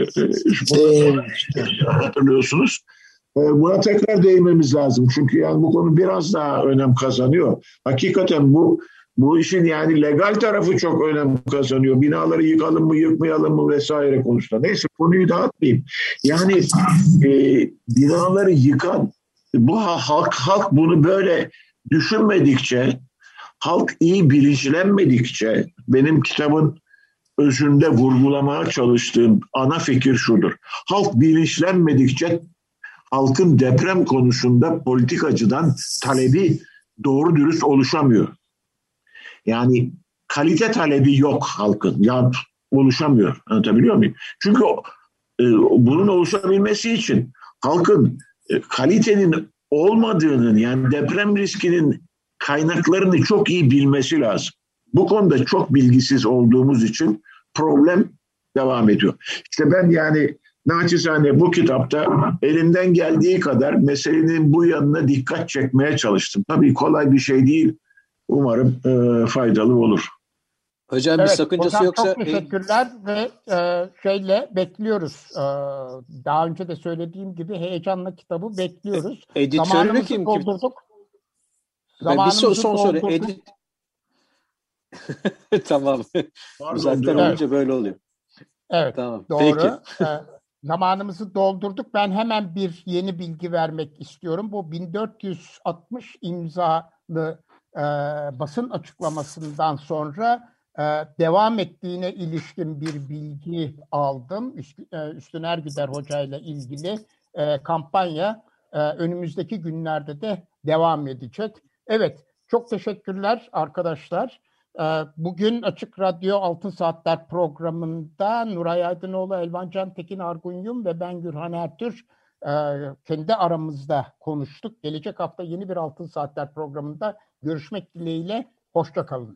hatırlıyorsunuz. Buna tekrar değinmemiz lazım. Çünkü yani bu konu biraz daha önem kazanıyor. Hakikaten bu işin yani legal tarafı çok önem kazanıyor. Binaları yıkalım mı, yıkmayalım mı vesaire konusunda. Neyse konuyu dağıtmayayım. Yani binaları yıkan, bu halk bunu böyle düşünmedikçe, halk iyi bilinçlenmedikçe, benim kitabın özünde vurgulamaya çalıştığım ana fikir şudur. Halk bilinçlenmedikçe halkın deprem konusunda politik açıdan talebi doğru dürüst oluşamıyor. Yani kalite talebi yok halkın. Ya oluşamıyor. Anlatabiliyor muyum? Çünkü bunun oluşabilmesi için halkın kalitenin olmadığının, yani deprem riskinin kaynaklarını çok iyi bilmesi lazım. Bu konuda çok bilgisiz olduğumuz için problem devam ediyor. İşte ben yani naçizane bu kitapta elimden geldiği kadar meselenin bu yanına dikkat çekmeye çalıştım. Tabii kolay bir şey değil. Umarım faydalı olur. Hocam bir sakıncası hocam, yoksa... Çok teşekkürler ve şeyle bekliyoruz. Daha önce de söylediğim gibi heyecanla kitabı bekliyoruz. Editörünü kim? Doldurduk. Bir son soru. Tamam. Uzaktan olunca böyle oluyor. Evet, tamam. Doğru. Peki. Zamanımızı doldurduk. Ben hemen bir yeni bilgi vermek istiyorum. Bu 1460 imzalı basın açıklamasından sonra devam ettiğine ilişkin bir bilgi aldım. Üstün Ergüder Hoca ile ilgili kampanya önümüzdeki günlerde de devam edecek. Evet, çok teşekkürler arkadaşlar. Bugün Açık Radyo Altın Saatler programında Nuray Aydınoğlu, Elvan Cantekin, Argun Yum ve ben Gürhan Ertür kendi aramızda konuştuk. Gelecek hafta yeni bir Altın Saatler programında görüşmek dileğiyle. Hoşça kalın.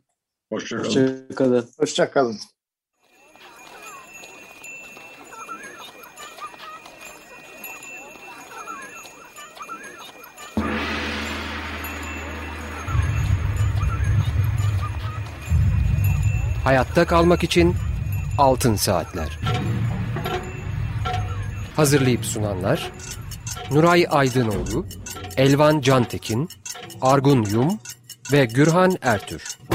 Hoşça kalın. Hayatta kalmak için Altın Saatler. Hazırlayıp sunanlar Nuray Aydınoğlu, Elvan Cantekin, Argun Yum ve Gürhan Ertür.